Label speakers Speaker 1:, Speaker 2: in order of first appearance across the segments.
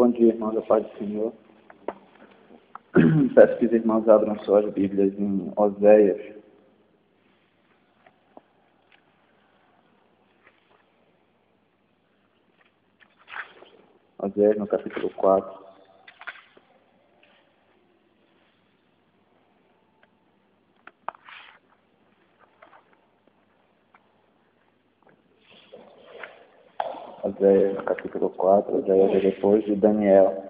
Speaker 1: Bom dia, irmãos, a paz do Senhor. Peço que os irmãos abram suas Bíblias em Oséias. Oséias no capítulo 4. Oséias no capítulo 4, Oséias é depois de Daniel.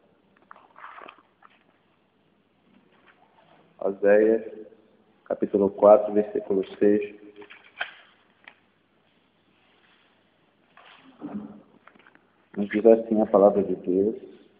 Speaker 1: Oséias, capítulo 4, versículo 6. Nos diz assim a palavra de Deus: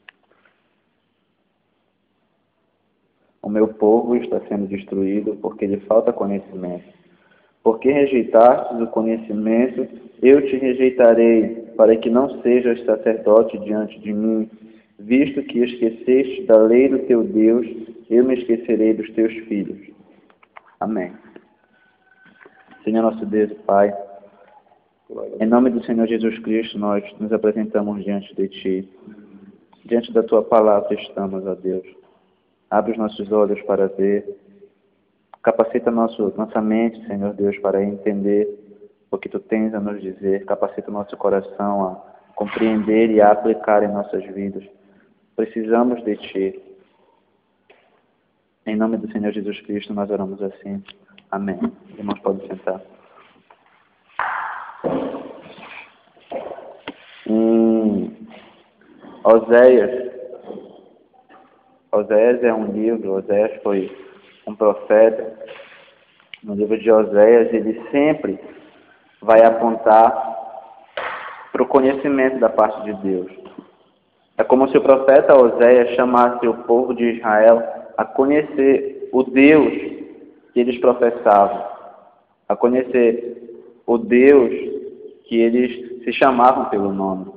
Speaker 1: o meu povo está sendo destruído porque lhe falta conhecimento. Porque rejeitastes o conhecimento, eu te rejeitarei, para que não sejas sacerdote diante de mim. Visto que esqueceste da lei do teu Deus, eu me esquecerei dos teus filhos. Amém. Senhor nosso Deus e Pai, em nome do Senhor Jesus Cristo, nós nos apresentamos diante de Ti. Diante da Tua palavra estamos, ó Deus. Abre os nossos olhos para ver. Capacita nossa mente, Senhor Deus, para entender o que Tu tens a nos dizer. Capacita nosso coração a compreender e a aplicar em nossas vidas. Precisamos de Ti. Em nome do Senhor Jesus Cristo, nós oramos assim. Amém. Irmãos, podem sentar. Oséias é um livro. Oséias foi um profeta. No livro de Oséias, ele sempre vai apontar para o conhecimento da parte de Deus. É como se o profeta Oséias chamasse o povo de Israel a conhecer o Deus que eles professavam, a conhecer o Deus que eles se chamavam pelo nome.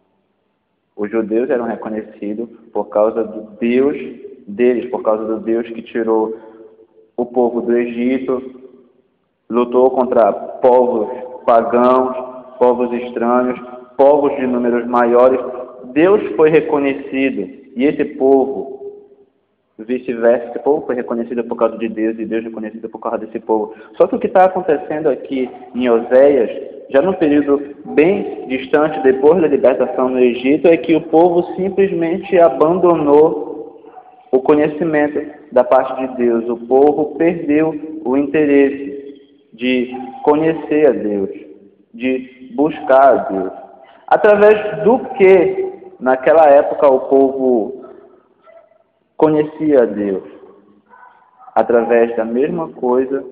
Speaker 1: Os judeus eram reconhecidos por causa do Deus deles, por causa do Deus que tirou o povo do Egito, lutou contra povos pagãos, povos estranhos, povos de números maiores. Deus foi reconhecido, e esse povo, vice-versa, esse povo foi reconhecido por causa de Deus, e Deus reconhecido por causa desse povo. Só que o que está acontecendo aqui em Oséias, já num período bem distante depois da libertação no Egito, é que o povo simplesmente abandonou o conhecimento da parte de Deus. O povo perdeu o interesse de conhecer a Deus, de buscar a Deus. Através do que, naquela época, o povo conhecia a Deus? Através da mesma coisa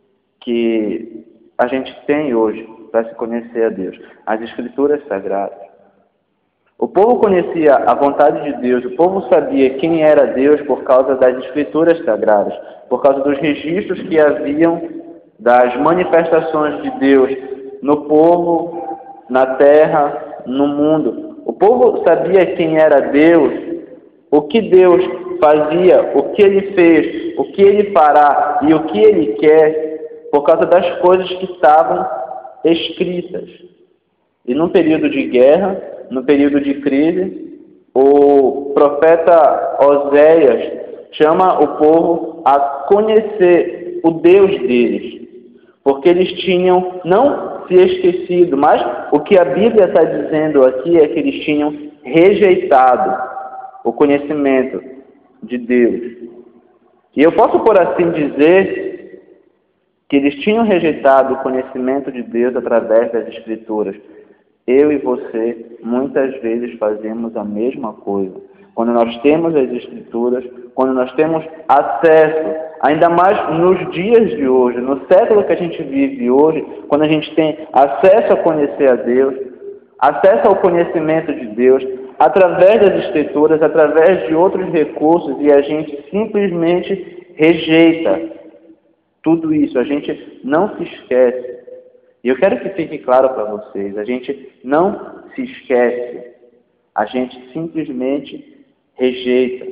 Speaker 1: que a gente tem hoje para se conhecer a Deus, as Escrituras Sagradas. O povo conhecia a vontade de Deus, o povo sabia quem era Deus por causa das Escrituras Sagradas, por causa dos registros que haviam das manifestações de Deus no povo, na terra, no mundo. O povo sabia quem era Deus, o que Deus fazia, o que Ele fez, o que Ele fará e o que Ele quer, por causa das coisas que estavam escritas. E num período de guerra, no período de crise, o profeta Oséias chama o povo a conhecer o Deus deles, porque eles tinham não se esquecido, mas o que a Bíblia está dizendo aqui é que eles tinham rejeitado o conhecimento de Deus. E eu posso, por assim dizer, que eles tinham rejeitado o conhecimento de Deus através das Escrituras. Eu e você, muitas vezes, fazemos a mesma coisa. Quando nós temos as Escrituras, quando nós temos acesso, ainda mais nos dias de hoje, no século que a gente vive hoje, quando a gente tem acesso a conhecer a Deus, acesso ao conhecimento de Deus, através das Escrituras, através de outros recursos, e a gente simplesmente rejeita tudo isso, a gente não se esquece. E eu quero que fique claro para vocês, a gente não se esquece, a gente simplesmente rejeita.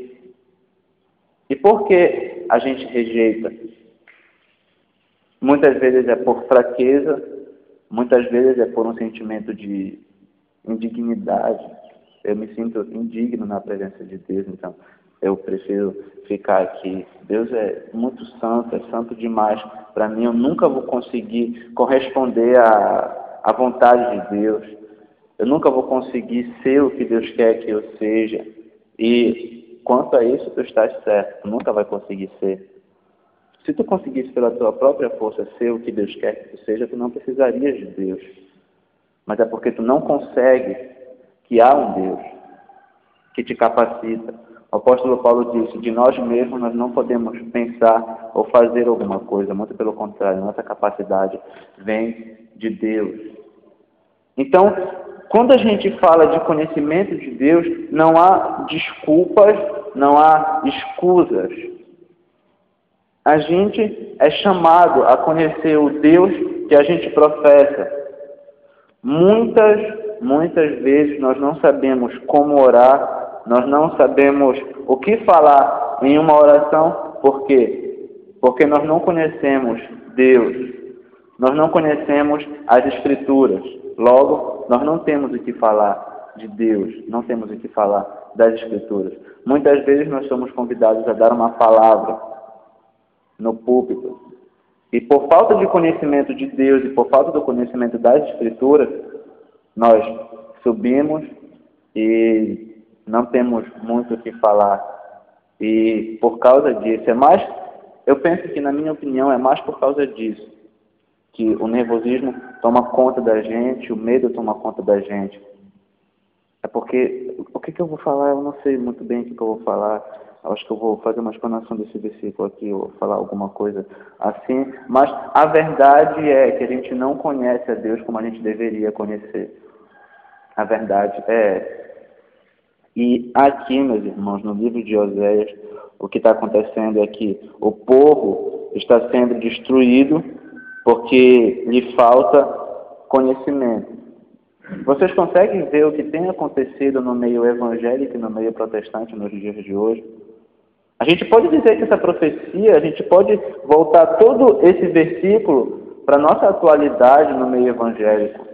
Speaker 1: E por que a gente rejeita? Muitas vezes é por fraqueza, muitas vezes é por um sentimento de indignidade, eu me sinto indigno na presença de Deus, então eu prefiro ficar aqui. Deus é muito santo, é santo demais para mim, eu nunca vou conseguir corresponder à vontade de Deus, eu nunca vou conseguir ser o que Deus quer que eu seja, e quanto a isso tu estás certo, tu nunca vai conseguir ser. Se tu conseguisse pela tua própria força ser o que Deus quer que tu seja, tu não precisarias de Deus. Mas é porque tu não consegues que há um Deus que te capacita. O apóstolo Paulo disse, de nós mesmos nós não podemos pensar ou fazer alguma coisa, muito pelo contrário, nossa capacidade vem de Deus. Então, quando a gente fala de conhecimento de Deus, não há desculpas, não há escusas. A gente é chamado a conhecer o Deus que a gente professa. Muitas vezes nós não sabemos como orar, nós não sabemos o que falar em uma oração, por quê? Porque nós não conhecemos Deus, nós não conhecemos as Escrituras, logo, nós não temos o que falar de Deus, não temos o que falar das Escrituras. Muitas vezes nós somos convidados a dar uma palavra no púlpito, e por falta de conhecimento de Deus e por falta do conhecimento das Escrituras, nós subimos e não temos muito o que falar. E por causa disso, eu penso que, na minha opinião, é mais por causa disso, que o nervosismo toma conta da gente, o medo toma conta da gente. É porque, o que eu vou falar? Eu não sei muito bem o que eu vou falar. Eu acho que eu vou fazer uma explanação desse versículo aqui, ou falar alguma coisa assim. Mas a verdade é que a gente não conhece a Deus como a gente deveria conhecer. A verdade é. E aqui, meus irmãos, no livro de Oséias, o que está acontecendo é que o povo está sendo destruído porque lhe falta conhecimento. Vocês conseguem ver o que tem acontecido no meio evangélico e no meio protestante nos dias de hoje? A gente pode dizer que essa profecia, a gente pode voltar todo esse versículo para a nossa atualidade no meio evangélico.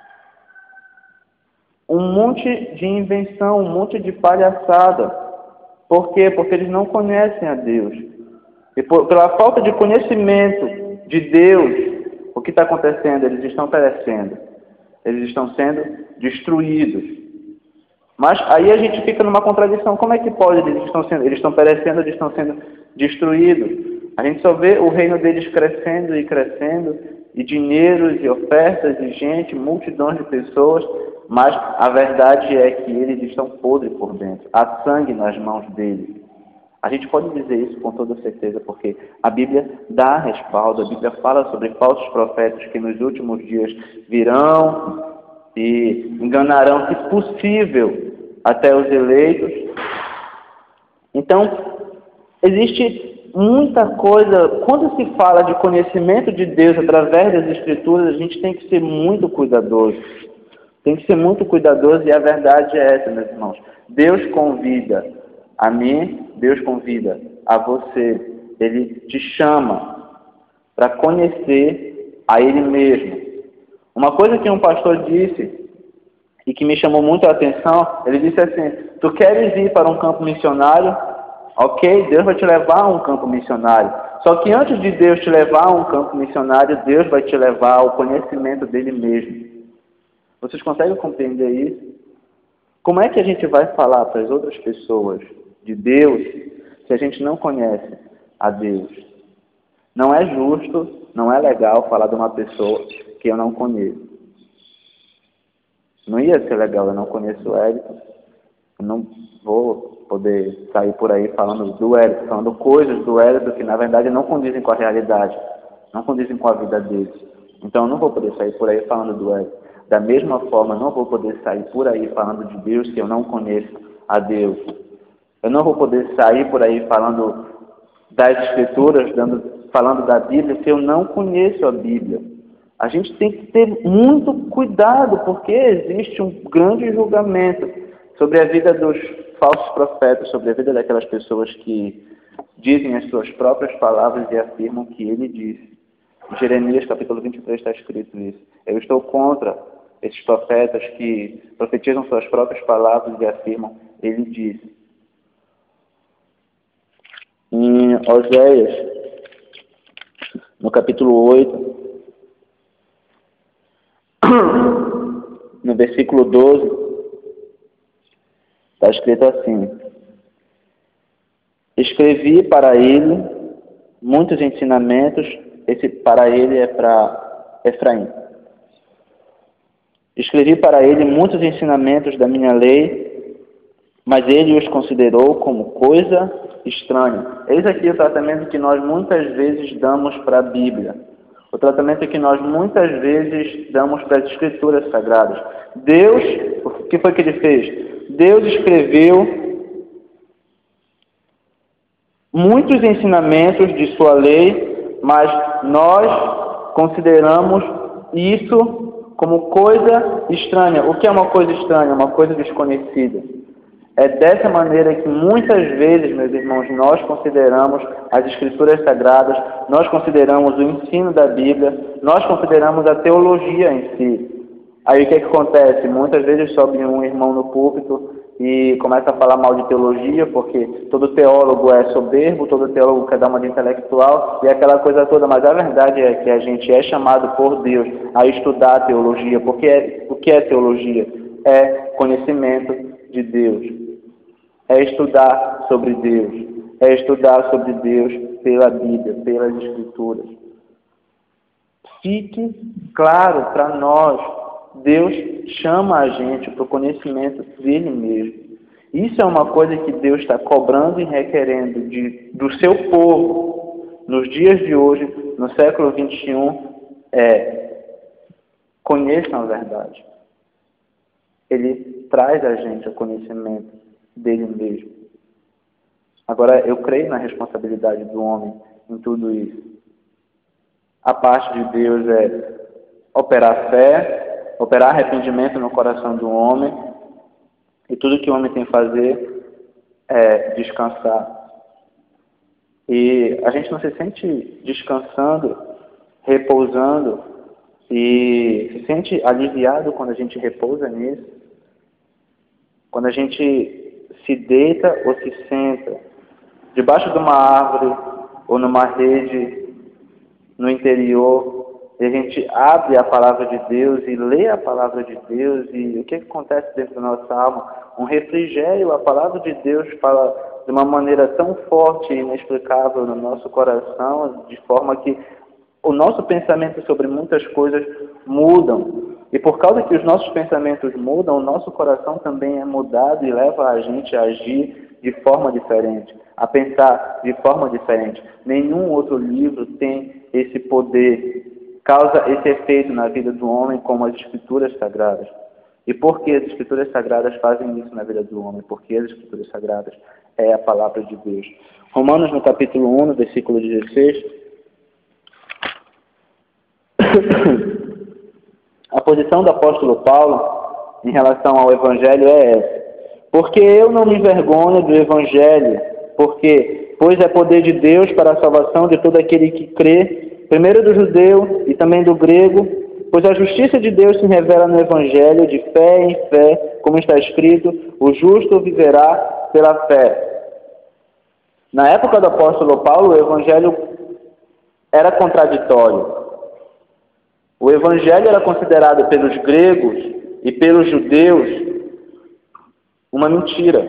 Speaker 1: Um monte de invenção, um monte de palhaçada. Por quê? Porque eles não conhecem a Deus. E pela falta de conhecimento de Deus, o que está acontecendo? Eles estão perecendo. Eles estão sendo destruídos. Mas aí a gente fica numa contradição. Como é que pode? Eles estão perecendo, eles estão sendo destruídos. A gente só vê o reino deles crescendo e crescendo, e dinheiros e ofertas e gente, multidões de pessoas, mas a verdade é que eles estão podres por dentro. Há sangue nas mãos deles. A gente pode dizer isso com toda certeza, porque a Bíblia dá respaldo, a Bíblia fala sobre falsos profetas que nos últimos dias virão e enganarão, se possível, até os eleitos. Então, existe muita coisa. Quando se fala de conhecimento de Deus através das Escrituras, a gente tem que ser muito cuidadoso. Tem que ser muito cuidadoso, e a verdade é essa, meus irmãos. Deus convida a mim, Deus convida a você. Ele te chama para conhecer a Ele mesmo. Uma coisa que um pastor disse e que me chamou muito a atenção, ele disse assim: tu queres ir para um campo missionário? Ok, Deus vai te levar a um campo missionário. Só que antes de Deus te levar a um campo missionário, Deus vai te levar ao conhecimento dele mesmo. Vocês conseguem compreender isso? Como é que a gente vai falar para as outras pessoas de Deus se a gente não conhece a Deus? Não é justo, não é legal falar de uma pessoa que eu não conheço. Não ia ser legal, eu não conheço o Hélito, eu não vou poder sair por aí falando do Hélito, falando coisas do Hélito que na verdade não condizem com a realidade, não condizem com a vida deles. Então eu não vou poder sair por aí falando do Hélito. Da mesma forma, eu não vou poder sair por aí falando de Deus se eu não conheço a Deus. Eu não vou poder sair por aí falando das Escrituras, falando da Bíblia, se eu não conheço a Bíblia. A gente tem que ter muito cuidado, porque existe um grande julgamento sobre a vida dos falsos profetas, sobre a vida daquelas pessoas que dizem as suas próprias palavras e afirmam que ele disse. Em Jeremias capítulo 23 está escrito isso. Eu estou contra esses profetas que profetizam suas próprias palavras e afirmam, ele diz. Em Oséias, no capítulo 8, no versículo 12, está escrito assim: escrevi para ele muitos ensinamentos, esse para ele é para Efraim. Escrevi para ele muitos ensinamentos da minha lei, mas ele os considerou como coisa estranha. Eis aqui o tratamento que nós muitas vezes damos para a Bíblia. O tratamento que nós muitas vezes damos para as Escrituras Sagradas. Deus, o que foi que ele fez? Deus escreveu muitos ensinamentos de sua lei, mas nós consideramos isso como coisa estranha. O que é uma coisa estranha? Uma coisa desconhecida. É dessa maneira que muitas vezes, meus irmãos, nós consideramos as Escrituras Sagradas, nós consideramos o ensino da Bíblia, nós consideramos a teologia em si. Aí o que acontece? Muitas vezes sobe um irmão no púlpito e começa a falar mal de teologia, porque todo teólogo é soberbo, todo teólogo quer dar uma de intelectual e aquela coisa toda, mas a verdade é que a gente é chamado por Deus a estudar a teologia, porque o que é teologia? É conhecimento de Deus. É estudar sobre Deus. É estudar sobre Deus pela Bíblia, pelas Escrituras. Fique claro para nós, Deus chama a gente para o conhecimento dele mesmo. Isso é uma coisa que Deus está cobrando e requerendo do seu povo nos dias de hoje, no século 21, conheçam a verdade. Ele traz a gente o conhecimento dele mesmo. Agora, eu creio na responsabilidade do homem em tudo isso. A parte de Deus é operar fé, operar arrependimento no coração do homem, e tudo que o homem tem que fazer é descansar. E a gente não se sente descansando, repousando, e se sente aliviado quando a gente repousa nisso. Quando a gente se deita ou se senta debaixo de uma árvore ou numa rede no interior, e a gente abre a palavra de Deus e lê a palavra de Deus, e o que acontece dentro da nossa alma? Um refrigério. A palavra de Deus fala de uma maneira tão forte e inexplicável no nosso coração, de forma que o nosso pensamento sobre muitas coisas mudam. E por causa que os nossos pensamentos mudam, o nosso coração também é mudado e leva a gente a agir de forma diferente, a pensar de forma diferente. Nenhum outro livro tem esse poder, causa esse efeito na vida do homem como as Escrituras Sagradas. E por que as Escrituras Sagradas fazem isso na vida do homem? Porque as Escrituras Sagradas é a palavra de Deus. Romanos, no capítulo 1, no versículo 16... A posição do apóstolo Paulo em relação ao Evangelho é essa: porque eu não me envergonho do Evangelho, pois é poder de Deus para a salvação de todo aquele que crê, primeiro do judeu e também do grego, pois a justiça de Deus se revela no Evangelho de fé em fé, como está escrito, o justo viverá pela fé. Na época do apóstolo Paulo, o Evangelho era contraditório. O Evangelho era considerado pelos gregos e pelos judeus uma mentira.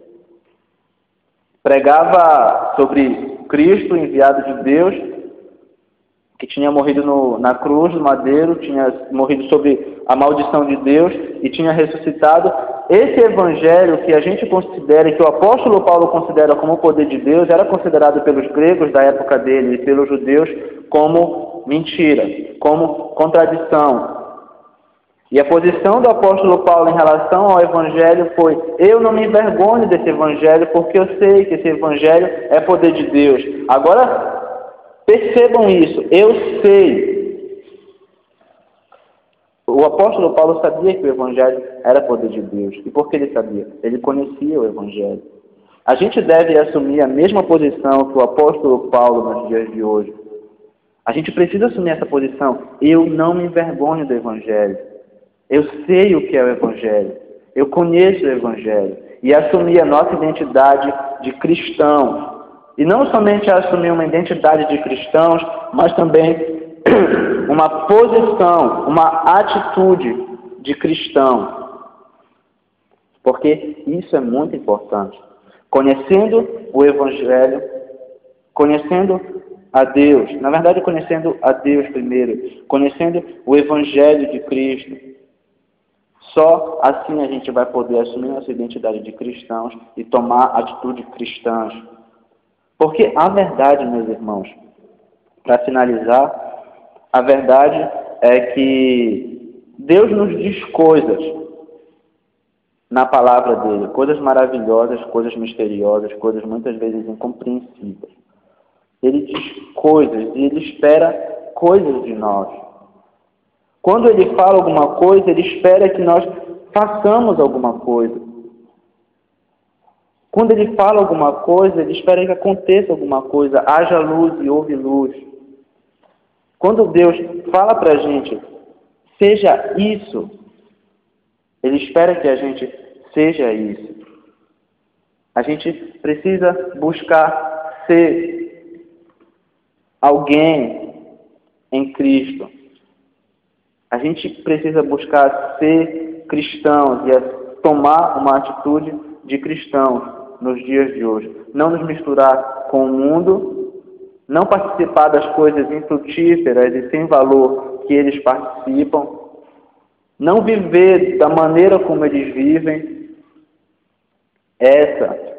Speaker 1: Pregava sobre Cristo, enviado de Deus, que tinha morrido na cruz do madeiro, tinha morrido sob a maldição de Deus e tinha ressuscitado. Esse Evangelho que a gente considera, que o apóstolo Paulo considera como o poder de Deus, era considerado pelos gregos da época dele e pelos judeus como mentira, como contradição. E a posição do apóstolo Paulo em relação ao Evangelho foi: eu não me envergonho desse Evangelho, porque eu sei que esse Evangelho é poder de Deus. Agora, percebam isso, eu sei. O apóstolo Paulo sabia que o Evangelho era poder de Deus. E por que ele sabia? Ele conhecia o Evangelho. A gente deve assumir a mesma posição que o apóstolo Paulo nos dias de hoje. A gente precisa assumir essa posição. Eu não me envergonho do Evangelho. Eu sei o que é o Evangelho. Eu conheço o Evangelho. E assumir a nossa identidade de cristãos. E não somente assumir uma identidade de cristãos, mas também uma posição, uma atitude de cristão. Porque isso é muito importante. Conhecendo o Evangelho, conhecendo a Deus, na verdade conhecendo a Deus primeiro, conhecendo o Evangelho de Cristo, só assim a gente vai poder assumir nossa identidade de cristãos e tomar atitudes cristãs. Porque a verdade, meus irmãos, para finalizar, a verdade é que Deus nos diz coisas na palavra dele, coisas maravilhosas, coisas misteriosas, coisas muitas vezes incompreensíveis. Ele diz coisas e ele espera coisas de nós. Quando ele fala alguma coisa, ele espera que nós façamos alguma coisa. Quando ele fala alguma coisa, ele espera que aconteça alguma coisa, haja luz e houve luz. Quando Deus fala para a gente, seja isso, ele espera que a gente seja isso. A gente precisa buscar ser alguém em Cristo. A gente precisa buscar ser cristãos e tomar uma atitude de cristãos nos dias de hoje. Não nos misturar com o mundo, não participar das coisas infrutíferas e sem valor que eles participam, não viver da maneira como eles vivem. Essas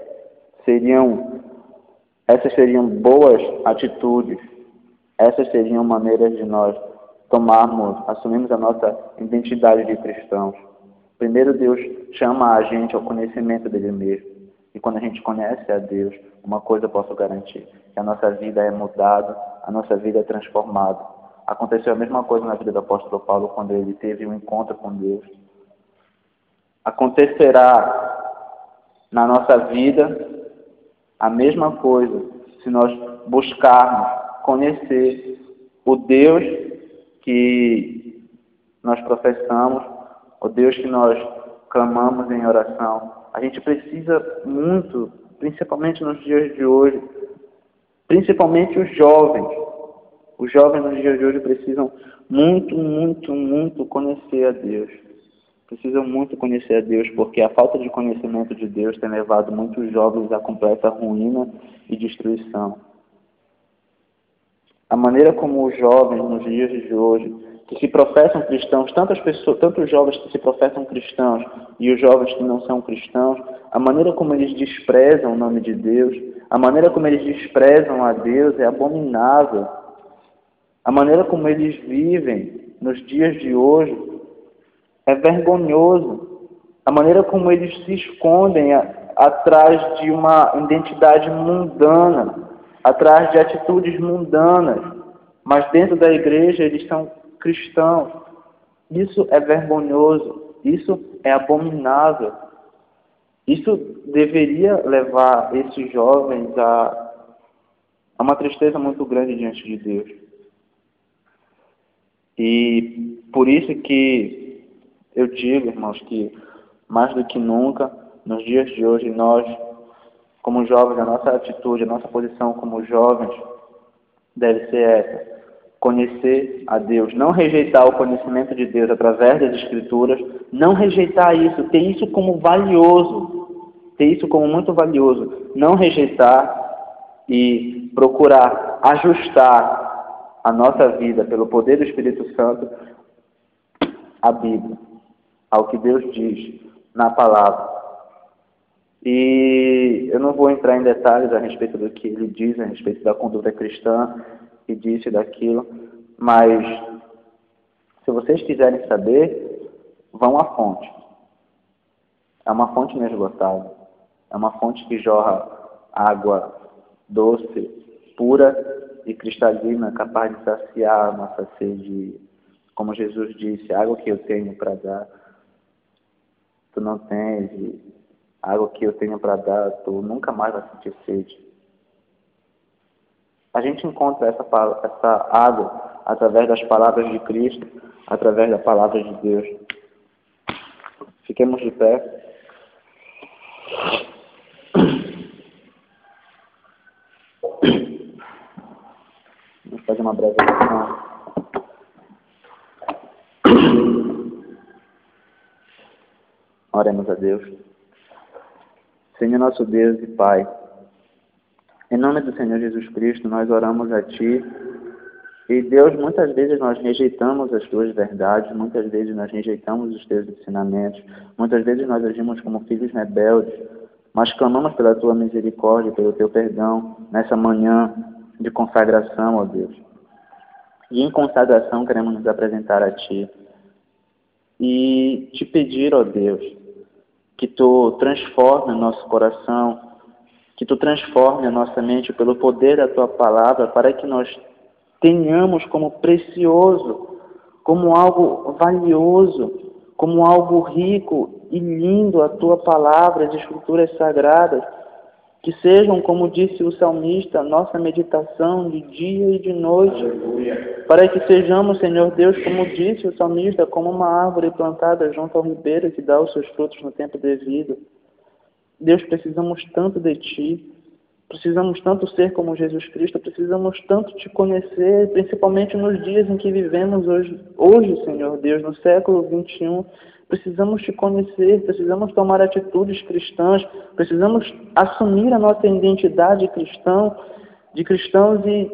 Speaker 1: seriam boas atitudes, essas seriam maneiras de nós assumirmos a nossa identidade de cristãos. Primeiro, Deus chama a gente ao conhecimento dele mesmo. E quando a gente conhece a Deus, uma coisa eu posso garantir, que a nossa vida é mudada, a nossa vida é transformada. Aconteceu a mesma coisa na vida do apóstolo Paulo quando ele teve um encontro com Deus. Acontecerá na nossa vida a mesma coisa se nós buscarmos conhecer o Deus que nós professamos, o Deus que nós clamamos em oração. A gente precisa muito, principalmente nos dias de hoje, principalmente os jovens. Os jovens nos dias de hoje precisam muito conhecer a Deus. Precisam muito conhecer a Deus, porque a falta de conhecimento de Deus tem levado muitos jovens à completa ruína e destruição. A maneira como os jovens nos dias de hoje, que se professam cristãos, tantos jovens que se professam cristãos e os jovens que não são cristãos, a maneira como eles desprezam o nome de Deus, a maneira como eles desprezam a Deus é abominável. A maneira como eles vivem nos dias de hoje é vergonhoso. A maneira como eles se escondem atrás de uma identidade mundana, atrás de atitudes mundanas, mas dentro da igreja eles são cristãos. Isso é vergonhoso, isso é abominável. Isso deveria levar esses jovens a uma tristeza muito grande diante de Deus. E por isso que eu digo, irmãos, que mais do que nunca, nos dias de hoje, nós, como jovens, a nossa atitude, a nossa posição como jovens deve ser essa: conhecer a Deus, não rejeitar o conhecimento de Deus através das Escrituras, não rejeitar isso, ter isso como valioso, ter isso como muito valioso, não rejeitar e procurar ajustar a nossa vida pelo poder do Espírito Santo à Bíblia, ao que Deus diz na palavra. E eu não vou entrar em detalhes a respeito do que ele diz, a respeito da conduta cristã, e disso e daquilo, mas se vocês quiserem saber, vão à fonte. É uma fonte inesgotável, é uma fonte que jorra água doce, pura e cristalina, capaz de saciar a nossa sede. Como Jesus disse, a água que eu tenho para dar, tu não tens, e a água que eu tenho para dar, tu nunca mais vai sentir sede. A gente encontra essa água através das palavras de Cristo, através da palavra de Deus. Fiquemos de pé. Vamos fazer uma breve oração. Oremos a Deus. Senhor nosso Deus e Pai, em nome do Senhor Jesus Cristo, nós oramos a Ti. E Deus, muitas vezes nós rejeitamos as Tuas verdades, muitas vezes nós rejeitamos os Teus ensinamentos, muitas vezes nós agimos como filhos rebeldes, mas clamamos pela Tua misericórdia, pelo Teu perdão, nessa manhã de consagração, ó Deus. E em consagração queremos nos apresentar a Ti e Te pedir, ó Deus, que Tu transforme o nosso coração, que Tu transforme a nossa mente pelo poder da Tua palavra, para que nós tenhamos como precioso, como algo valioso, como algo rico e lindo a Tua palavra, as Escrituras Sagradas, que sejam, como disse o salmista, nossa meditação de dia e de noite, para que sejamos, Senhor Deus, como disse o salmista, como uma árvore plantada junto ao ribeiro que dá os seus frutos no tempo devido. Deus, precisamos tanto de Ti, precisamos tanto ser como Jesus Cristo, precisamos tanto Te conhecer, principalmente nos dias em que vivemos hoje, Senhor Deus, no século XXI. Precisamos Te conhecer, precisamos tomar atitudes cristãs, precisamos assumir a nossa identidade de cristãos e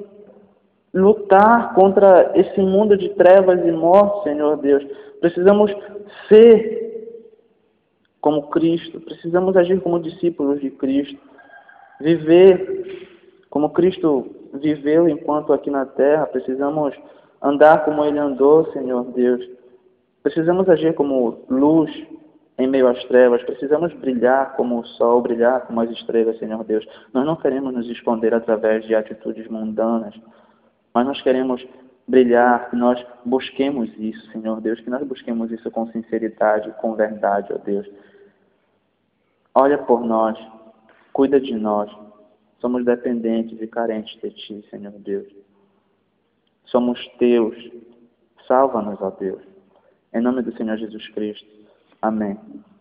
Speaker 1: lutar contra esse mundo de trevas e morte, Senhor Deus. Precisamos ser como Cristo, precisamos agir como discípulos de Cristo. Viver como Cristo viveu enquanto aqui na terra, precisamos andar como Ele andou, Senhor Deus. Precisamos agir como luz em meio às trevas, precisamos brilhar como o sol, brilhar como as estrelas, Senhor Deus. Nós não queremos nos esconder através de atitudes mundanas, mas nós queremos brilhar, que nós busquemos isso, Senhor Deus, que nós busquemos isso com sinceridade, com verdade, ó Deus. Olha por nós. Cuida de nós. Somos dependentes e carentes de Ti, Senhor Deus. Somos Teus. Salva-nos, ó Deus. Em nome do Senhor Jesus Cristo. Amém.